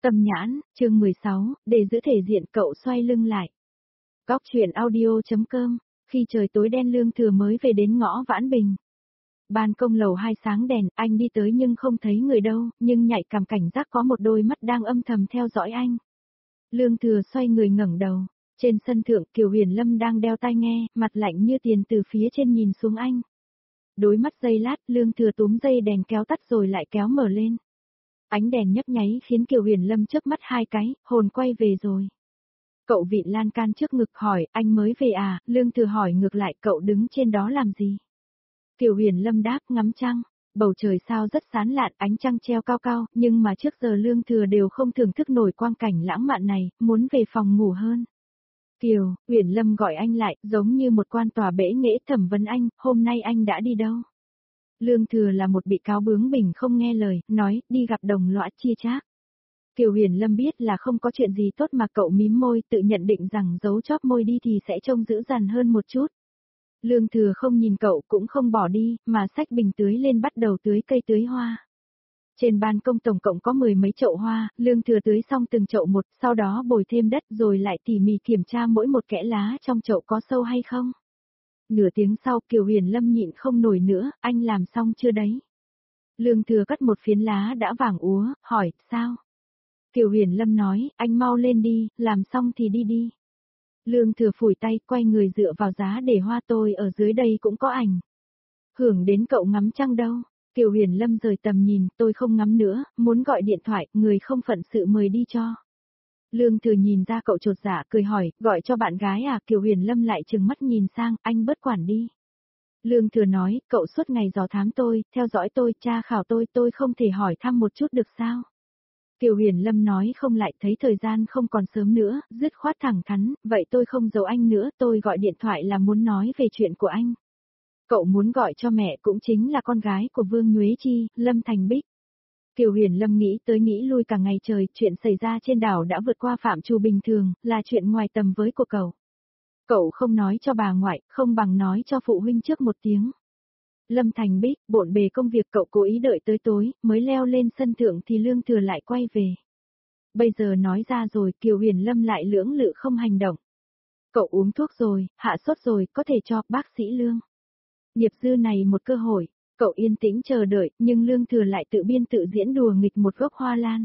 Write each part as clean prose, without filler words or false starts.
Tâm nhãn, chương 16, để giữ thể diện cậu xoay lưng lại. Góc truyện audio.com, khi trời tối đen Lương Thừa mới về đến ngõ Vãn Bình. Ban công lầu 2 sáng đèn, anh đi tới nhưng không thấy người đâu, nhưng nhạy cảm cảnh giác có một đôi mắt đang âm thầm theo dõi anh. Lương Thừa xoay người ngẩng đầu, trên sân thượng Kiều Huyền Lâm đang đeo tai nghe, mặt lạnh như tiền từ phía trên nhìn xuống anh. Đối mắt giây lát, Lương Thừa túm dây đèn kéo tắt rồi lại kéo mở lên. Ánh đèn nhấp nháy khiến Kiều Huyền Lâm chớp mắt hai cái, hồn quay về rồi. Cậu vịn lan can trước ngực hỏi, anh mới về à? Lương Thừa hỏi ngược lại, cậu đứng trên đó làm gì? Kiều Huyền Lâm đáp, ngắm trăng. Bầu trời sao rất sáng lạn, ánh trăng treo cao cao, nhưng mà trước giờ Lương Thừa đều không thưởng thức nổi quang cảnh lãng mạn này, muốn về phòng ngủ hơn. Kiều, Huyền Lâm gọi anh lại, giống như một quan tòa bẽ nghễ thẩm vấn anh, hôm nay anh đã đi đâu? Lương Thừa là một bị cáo bướng bỉnh không nghe lời, nói, đi gặp đồng lõa chia chác. Kiều Huyền Lâm biết là không có chuyện gì tốt mà cậu mím môi tự nhận định rằng giấu chóp môi đi thì sẽ trông dữ dằn hơn một chút. Lương Thừa không nhìn cậu cũng không bỏ đi, mà xách bình tưới lên bắt đầu tưới cây tưới hoa. Trên ban công tổng cộng có 10 mấy chậu hoa, Lương Thừa tưới xong từng chậu một, sau đó bồi thêm đất rồi lại tỉ mỉ kiểm tra mỗi một kẽ lá trong chậu có sâu hay không. Nửa tiếng sau Kiều Huyền Lâm nhịn không nổi nữa, anh làm xong chưa đấy? Lương Thừa cắt một phiến lá đã vàng úa, hỏi, sao? Kiều Huyền Lâm nói, anh mau lên đi, làm xong thì đi đi. Lương Thừa phủi tay, quay người dựa vào giá để hoa, tôi ở dưới đây cũng có ảnh. Hưởng đến cậu ngắm trăng đâu? Kiều Huyền Lâm rời tầm nhìn, tôi không ngắm nữa, muốn gọi điện thoại, người không phận sự mời đi cho. Lương Thừa nhìn ra cậu chột dạ cười hỏi, gọi cho bạn gái à? Kiều Huyền Lâm lại trừng mắt nhìn sang, anh bớt quản đi. Lương Thừa nói, cậu suốt ngày dò thám tôi, theo dõi tôi, tra khảo tôi không thể hỏi thăm một chút được sao? Kiều Huyền Lâm nói không lại, thấy thời gian không còn sớm nữa, dứt khoát thẳng thắn, vậy tôi không giấu anh nữa, tôi gọi điện thoại là muốn nói về chuyện của anh. Cậu muốn gọi cho mẹ cũng chính là con gái của Vương Nhuế Chi, Lâm Thành Bích. Kiều Huyền Lâm nghĩ tới nghĩ lui cả ngày trời, chuyện xảy ra trên đảo đã vượt qua phạm trù bình thường, là chuyện ngoài tầm với của cậu. Cậu không nói cho bà ngoại, không bằng nói cho phụ huynh trước một tiếng. Lâm Thành Bích, bộn bề công việc cậu cố ý đợi tới tối, mới leo lên sân thượng thì Lương Thừa lại quay về. Bây giờ nói ra rồi, Kiều Huyền Lâm lại lưỡng lự không hành động. Cậu uống thuốc rồi, hạ sốt rồi, có thể cho bác sĩ Lương. Nghiệp dư này một cơ hội, cậu yên tĩnh chờ đợi, nhưng Lương Thừa lại tự biên tự diễn đùa nghịch một gốc hoa lan.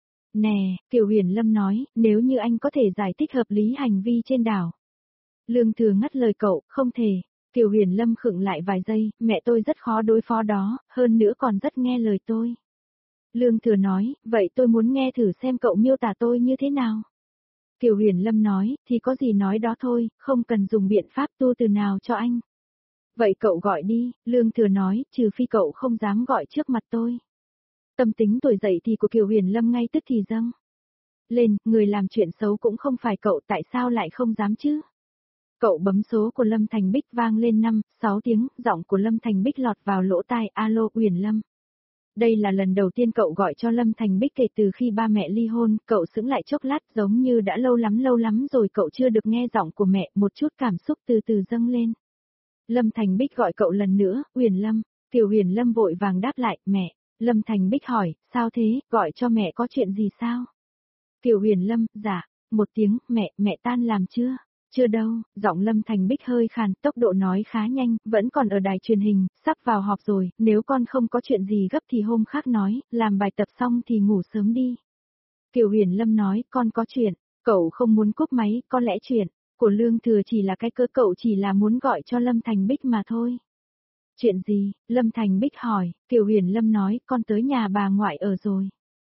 Nè, Kiều Huyền Lâm nói, nếu như anh có thể giải thích hợp lý hành vi trên đảo. Lương Thừa ngắt lời cậu, không thể. Kiều Huyền Lâm khựng lại vài giây, mẹ tôi rất khó đối phó đó, hơn nữa còn rất nghe lời tôi. Lương Thừa nói, vậy tôi muốn nghe thử xem cậu miêu tả tôi như thế nào. Kiều Huyền Lâm nói, thì có gì nói đó thôi, không cần dùng biện pháp tu từ nào cho anh. Vậy cậu gọi đi, Lương Thừa nói, trừ phi cậu không dám gọi trước mặt tôi. Tâm tính tuổi dậy thì của Kiều Huyền Lâm ngay tức thì dâng lên, người làm chuyện xấu cũng không phải cậu, tại sao lại không dám chứ? Cậu bấm số của Lâm Thành Bích vang lên 5-6 tiếng, giọng của Lâm Thành Bích lọt vào lỗ tai, alo Huyền Lâm. Đây là lần đầu tiên cậu gọi cho Lâm Thành Bích kể từ khi ba mẹ ly hôn, cậu sững lại chốc lát giống như đã lâu lắm rồi cậu chưa được nghe giọng của mẹ, một chút cảm xúc từ từ dâng lên. Lâm Thành Bích gọi cậu lần nữa, Huyền Lâm. Kiều Huyền Lâm vội vàng đáp lại, mẹ. Lâm Thành Bích hỏi, sao thế, gọi cho mẹ có chuyện gì sao? Kiều Huyền Lâm, dạ, một tiếng, mẹ tan làm chưa? Chưa đâu, giọng Lâm Thành Bích hơi khàn, tốc độ nói khá nhanh, vẫn còn ở đài truyền hình, sắp vào họp rồi, nếu con không có chuyện gì gấp thì hôm khác nói, làm bài tập xong thì ngủ sớm đi. Kiều Huyền Lâm nói, con có chuyện, cậu không muốn cúp máy, có lẽ chuyện của Lương Thừa chỉ là cái cớ cậu chỉ là muốn gọi cho Lâm Thành Bích mà thôi. Chuyện gì? Lâm Thành Bích hỏi, Kiều Huyền Lâm nói, con tới nhà bà ngoại ở rồi.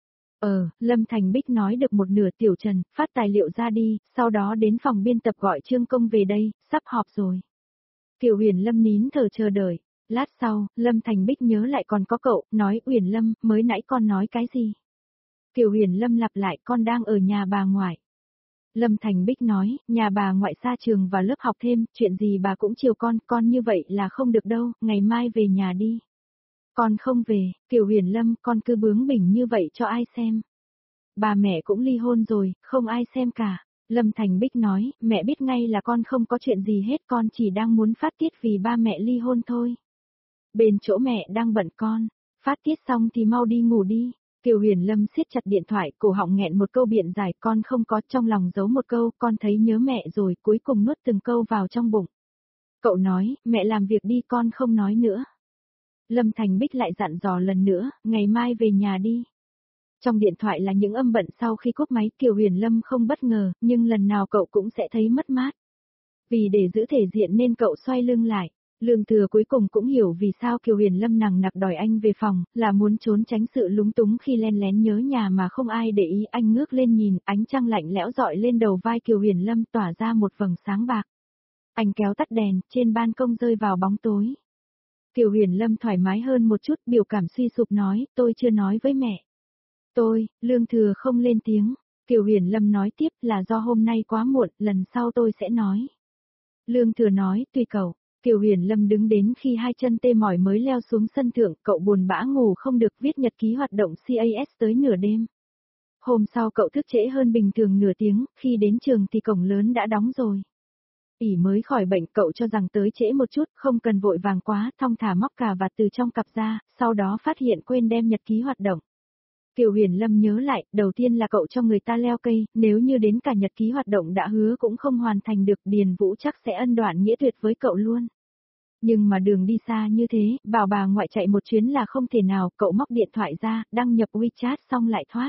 Lâm Thành Bích nói được một nửa, Tiểu Trần, phát tài liệu ra đi, sau đó đến phòng biên tập gọi Trương Công về đây, sắp họp rồi. Kiều Huyền Lâm nín thở chờ đợi, lát sau, Lâm Thành Bích nhớ lại còn có cậu, nói Huyền Lâm, mới nãy con nói cái gì? Kiều Huyền Lâm lặp lại, con đang ở nhà bà ngoại. Lâm Thành Bích nói, nhà bà ngoại xa trường và lớp học thêm, chuyện gì bà cũng chiều con như vậy là không được đâu, ngày mai về nhà đi. Con không về, Kiều Huyền Lâm, con cứ bướng bỉnh như vậy cho ai xem. Bà mẹ cũng ly hôn rồi, không ai xem cả. Lâm Thành Bích nói, mẹ biết ngay là con không có chuyện gì hết, con chỉ đang muốn phát tiết vì ba mẹ ly hôn thôi. Bên chỗ mẹ đang bận con, phát tiết xong thì mau đi ngủ đi. Kiều Huyền Lâm siết chặt điện thoại, cổ họng nghẹn một câu biện giải, con không có, trong lòng giấu một câu, con thấy nhớ mẹ rồi, cuối cùng nuốt từng câu vào trong bụng. Cậu nói, mẹ làm việc đi, con không nói nữa. Lâm Thành Bích lại dặn dò lần nữa, ngày mai về nhà đi. Trong điện thoại là những âm bận sau khi cúp máy, Kiều Huyền Lâm không bất ngờ, nhưng lần nào cậu cũng sẽ thấy mất mát. Vì để giữ thể diện nên cậu xoay lưng lại. Lương Thừa cuối cùng cũng hiểu vì sao Kiều Huyền Lâm nằng nặc đòi anh về phòng, là muốn trốn tránh sự lúng túng khi len lén nhớ nhà mà không ai để ý. Anh ngước lên nhìn, ánh trăng lạnh lẽo dọi lên đầu vai Kiều Huyền Lâm tỏa ra một vầng sáng bạc. Anh kéo tắt đèn, trên ban công rơi vào bóng tối. Kiều Huyền Lâm thoải mái hơn một chút, biểu cảm suy sụp nói, tôi chưa nói với mẹ. Lương Thừa không lên tiếng. Kiều Huyền Lâm nói tiếp, là do hôm nay quá muộn, lần sau tôi sẽ nói. Lương Thừa nói, tùy cậu. Kiều Huyền Lâm đứng đến khi hai chân tê mỏi mới leo xuống sân thượng, cậu buồn bã ngủ không được, viết nhật ký hoạt động CAS tới nửa đêm. Hôm sau cậu thức trễ hơn bình thường nửa tiếng, khi đến trường thì cổng lớn đã đóng rồi. Ỉ mới khỏi bệnh, cậu cho rằng tới trễ một chút, không cần vội vàng quá, thong thả móc cà vạt từ trong cặp ra, sau đó phát hiện quên đem nhật ký hoạt động. Kiều Huyền Lâm nhớ lại, đầu tiên là cậu cho người ta leo cây, nếu như đến cả nhật ký hoạt động đã hứa cũng không hoàn thành được, Điền Vũ chắc sẽ ân đoạn nghĩa tuyệt với cậu luôn. Nhưng mà đường đi xa như thế, bảo bà ngoại chạy một chuyến là không thể nào, cậu móc điện thoại ra, đăng nhập WeChat xong lại thoát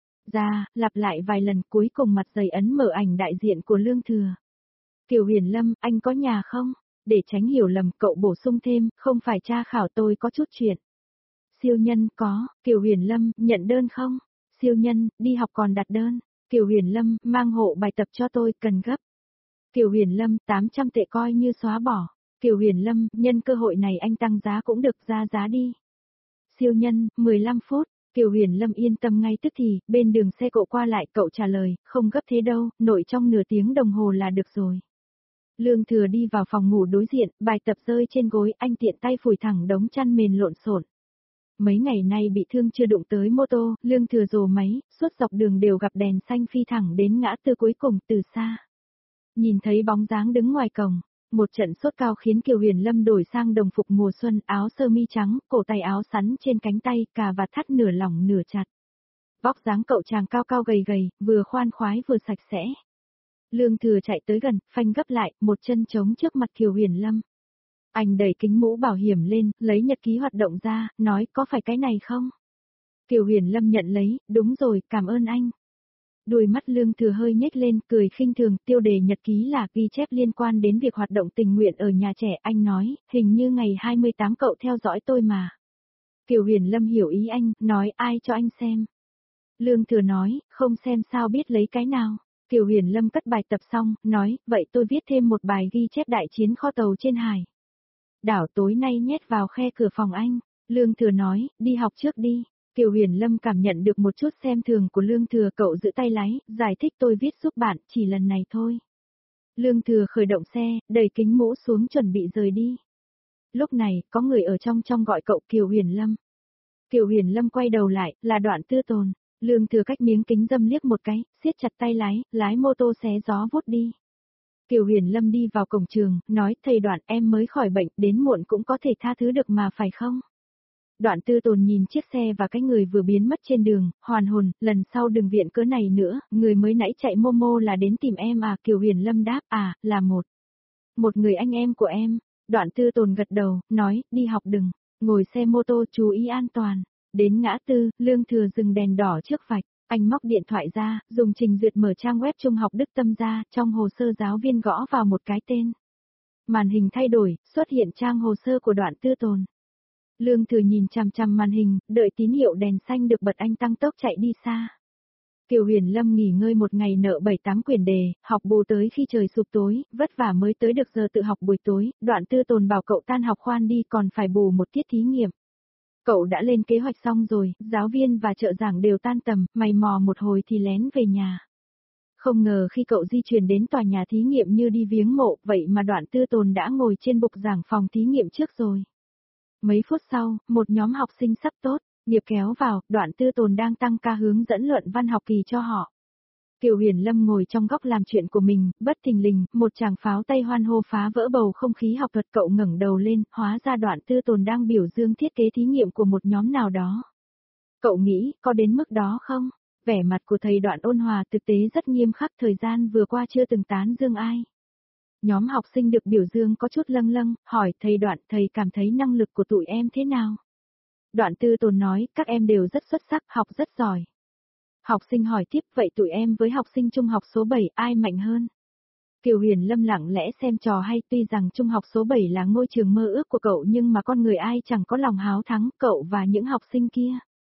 ra, lặp lại vài lần, cuối cùng mặt dày ấn mở ảnh đại diện của Lương Thừa. Kiều Huyền Lâm, anh có nhà không? Để tránh hiểu lầm, cậu bổ sung thêm, không phải tra khảo, tôi có chút chuyện. Siêu nhân, có. Kiều Huyền Lâm, nhận đơn không? Siêu nhân, đi học còn đặt đơn. Kiều Huyền Lâm, mang hộ bài tập cho tôi, cần gấp. Kiều Huyền Lâm, 800 tệ coi như xóa bỏ. Kiều Huyền Lâm, nhân cơ hội này anh tăng giá cũng được, ra giá đi. Siêu nhân, 15 phút. Kiều Huyền Lâm yên tâm ngay tức thì, bên đường xe cộ qua lại, cậu trả lời, không gấp thế đâu, nội trong nửa tiếng đồng hồ là được rồi. Lương Thừa đi vào phòng ngủ đối diện, bài tập rơi trên gối, anh tiện tay phủi thẳng đống chăn mền lộn xộn. Mấy ngày nay bị thương chưa đụng tới mô tô, Lương Thừa rồ máy, suốt dọc đường đều gặp đèn xanh phi thẳng đến ngã tư cuối cùng từ xa. Nhìn thấy bóng dáng đứng ngoài cổng, một trận sốt cao khiến Kiều Huyền Lâm đổi sang đồng phục mùa xuân, áo sơ mi trắng, cổ tay áo sắn trên cánh tay, cà vạt thắt nửa lỏng nửa chặt. Vóc dáng cậu chàng cao cao gầy gầy, vừa khoan khoái vừa sạch sẽ. Lương Thừa chạy tới gần, phanh gấp lại, một chân trống trước mặt Kiều Huyền Lâm. Anh đẩy kính mũ bảo hiểm lên, lấy nhật ký hoạt động ra, nói có phải cái này không? Kiều Huyền Lâm nhận lấy, đúng rồi, cảm ơn anh. Đôi mắt Lương Thừa hơi nhếch lên, cười khinh thường, tiêu đề nhật ký là ghi chép liên quan đến việc hoạt động tình nguyện ở nhà trẻ, anh nói, hình như ngày 28 cậu theo dõi tôi mà. Kiều Huyền Lâm hiểu ý anh, nói ai cho anh xem. Lương Thừa nói, không xem sao biết lấy cái nào. Kiều Huyền Lâm cất bài tập xong, nói, vậy tôi viết thêm một bài ghi chép đại chiến kho tàu trên hải đảo tối nay nhét vào khe cửa phòng anh. Lương Thừa nói, đi học trước đi. Kiều Huyền Lâm cảm nhận được một chút xem thường của Lương Thừa, cậu giữ tay lái, giải thích tôi viết giúp bạn, chỉ lần này thôi. Lương Thừa khởi động xe, đẩy kính mũ xuống chuẩn bị rời đi. Lúc này, có người ở trong gọi cậu Kiều Huyền Lâm. Kiều Huyền Lâm quay đầu lại, là Đoạn Tư Tồn. Lương Thừa cách miếng kính dâm liếc một cái, siết chặt tay lái mô tô xé gió vút đi. Kiều Huyền Lâm đi vào cổng trường, nói, thầy Đoạn em mới khỏi bệnh, đến muộn cũng có thể tha thứ được mà phải không? Đoạn Tư Tồn nhìn chiếc xe và cái người vừa biến mất trên đường, hoàn hồn, lần sau đừng viện cớ này nữa, người mới nãy chạy Momo là đến tìm em à? Kiều Huyền Lâm đáp, là một người anh em của em. Đoạn Tư Tồn gật đầu, nói, đi học đừng ngồi xe mô tô, chú ý an toàn. Đến ngã tư, Lương Thừa dừng đèn đỏ trước vạch, anh móc điện thoại ra, dùng trình duyệt mở trang web Trung học Đức Tâm ra, trong hồ sơ giáo viên gõ vào một cái tên. Màn hình thay đổi, xuất hiện trang hồ sơ của Đoạn Tư Tồn. Lương Thừa nhìn chằm chằm màn hình, đợi tín hiệu đèn xanh được bật anh tăng tốc chạy đi xa. Kiều Huyền Lâm nghỉ ngơi một ngày nợ 7-8 quyển đề, học bù tới khi trời sụp tối, vất vả mới tới được giờ tự học buổi tối, Đoạn Tư Tồn bảo cậu tan học khoan đi còn phải bù một tiết thí nghiệm. Cậu đã lên kế hoạch xong rồi, giáo viên và trợ giảng đều tan tầm, mày mò một hồi thì lén về nhà. Không ngờ khi cậu di chuyển đến tòa nhà thí nghiệm như đi viếng mộ, vậy mà Đoạn Tư Tồn đã ngồi trên bục giảng phòng thí nghiệm trước rồi. Mấy phút sau, một nhóm học sinh sắp tốt nghiệp kéo vào, Đoạn Tư Tồn đang tăng ca hướng dẫn luận văn học kỳ cho họ. Kiều Huyền Lâm ngồi trong góc làm chuyện của mình, bất thình lình, một tràng pháo tay hoan hô phá vỡ bầu không khí học thuật, cậu ngẩng đầu lên, hóa ra Đoạn Tư Tồn đang biểu dương thiết kế thí nghiệm của một nhóm nào đó. Cậu nghĩ có đến mức đó không? Vẻ mặt của thầy Đoạn ôn hòa thực tế rất nghiêm khắc, thời gian vừa qua chưa từng tán dương ai. Nhóm học sinh được biểu dương có chút lâng lâng, hỏi thầy Đoạn, thầy cảm thấy năng lực của tụi em thế nào? Đoạn Tư Tồn nói, các em đều rất xuất sắc, học rất giỏi. Học sinh hỏi tiếp, vậy tụi em với học sinh trung học số 7 ai mạnh hơn? Kiều Huyền Lâm lặng lẽ xem trò hay, tuy rằng trung học số 7 là ngôi trường mơ ước của cậu nhưng mà con người ai chẳng có lòng háo thắng, cậu và những học sinh kia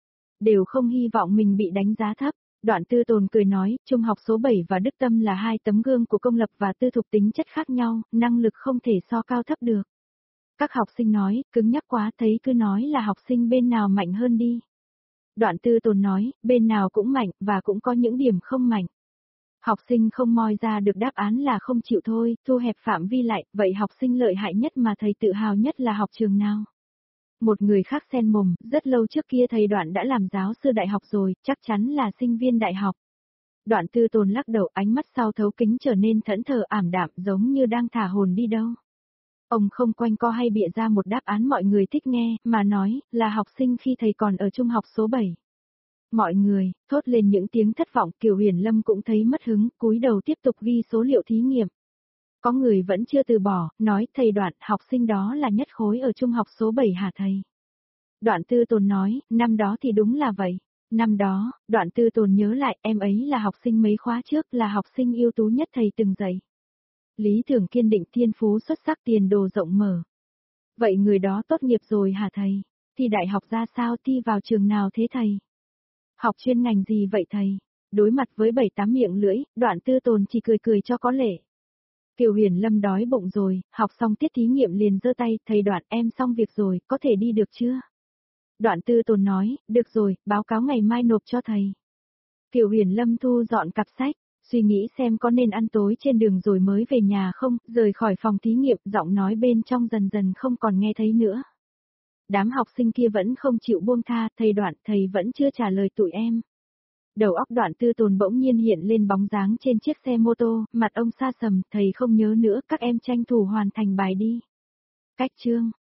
đều không hy vọng mình bị đánh giá thấp. Đoạn Tư Tồn cười nói, trung học số 7 và Đức Tâm là hai tấm gương của công lập và tư thục tính chất khác nhau, năng lực không thể so cao thấp được. Các học sinh nói, cứng nhắc quá, thấy cứ nói là học sinh bên nào mạnh hơn đi. Đoạn Tư Tồn nói, bên nào cũng mạnh, và cũng có những điểm không mạnh. Học sinh không moi ra được đáp án là không chịu thôi, thu hẹp phạm vi lại, vậy học sinh lợi hại nhất mà thầy tự hào nhất là học trường nào? Một người khác xen mồm, rất lâu trước kia thầy Đoạn đã làm giáo sư đại học rồi, chắc chắn là sinh viên đại học. Đoạn Tư Tồn lắc đầu, ánh mắt sau thấu kính trở nên thẫn thờ ảm đạm, giống như đang thả hồn đi đâu. Ông không quanh co hay bịa ra một đáp án mọi người thích nghe, mà nói, là học sinh khi thầy còn ở trung học số 7. Mọi người, thốt lên những tiếng thất vọng, Kiều Huyền Lâm cũng thấy mất hứng, cúi đầu tiếp tục ghi số liệu thí nghiệm. Có người vẫn chưa từ bỏ, nói, thầy Đoạn, học sinh đó là nhất khối ở trung học số 7 hả thầy? Đoạn Tư Tồn nói, năm đó thì đúng là vậy. Năm đó, Đoạn Tư Tồn nhớ lại, em ấy là học sinh mấy khóa trước, là học sinh ưu tú nhất thầy từng dạy. Lý tưởng kiên định, thiên phú xuất sắc, tiền đồ rộng mở. Vậy người đó tốt nghiệp rồi hả thầy? Thi đại học ra sao, thi vào trường nào thế thầy? Học chuyên ngành gì vậy thầy? Đối mặt với 7-8 miệng lưỡi, Đoạn Tư Tồn chỉ cười cười cho có lệ. Kiều Huyền Lâm đói bụng rồi, học xong tiết thí nghiệm liền giơ tay, thầy Đoạn em xong việc rồi, có thể đi được chưa? Đoạn Tư Tồn nói, được rồi, báo cáo ngày mai nộp cho thầy. Kiều Huyền Lâm thu dọn cặp sách, suy nghĩ xem có nên ăn tối trên đường rồi mới về nhà không, rời khỏi phòng thí nghiệm, giọng nói bên trong dần dần không còn nghe thấy nữa. Đám học sinh kia vẫn không chịu buông tha, thầy Đoạn, thầy vẫn chưa trả lời tụi em. Đầu óc Đoạn Tư Tồn bỗng nhiên hiện lên bóng dáng trên chiếc xe mô tô, mặt ông xa sầm, thầy không nhớ nữa, các em tranh thủ hoàn thành bài đi. Cách chương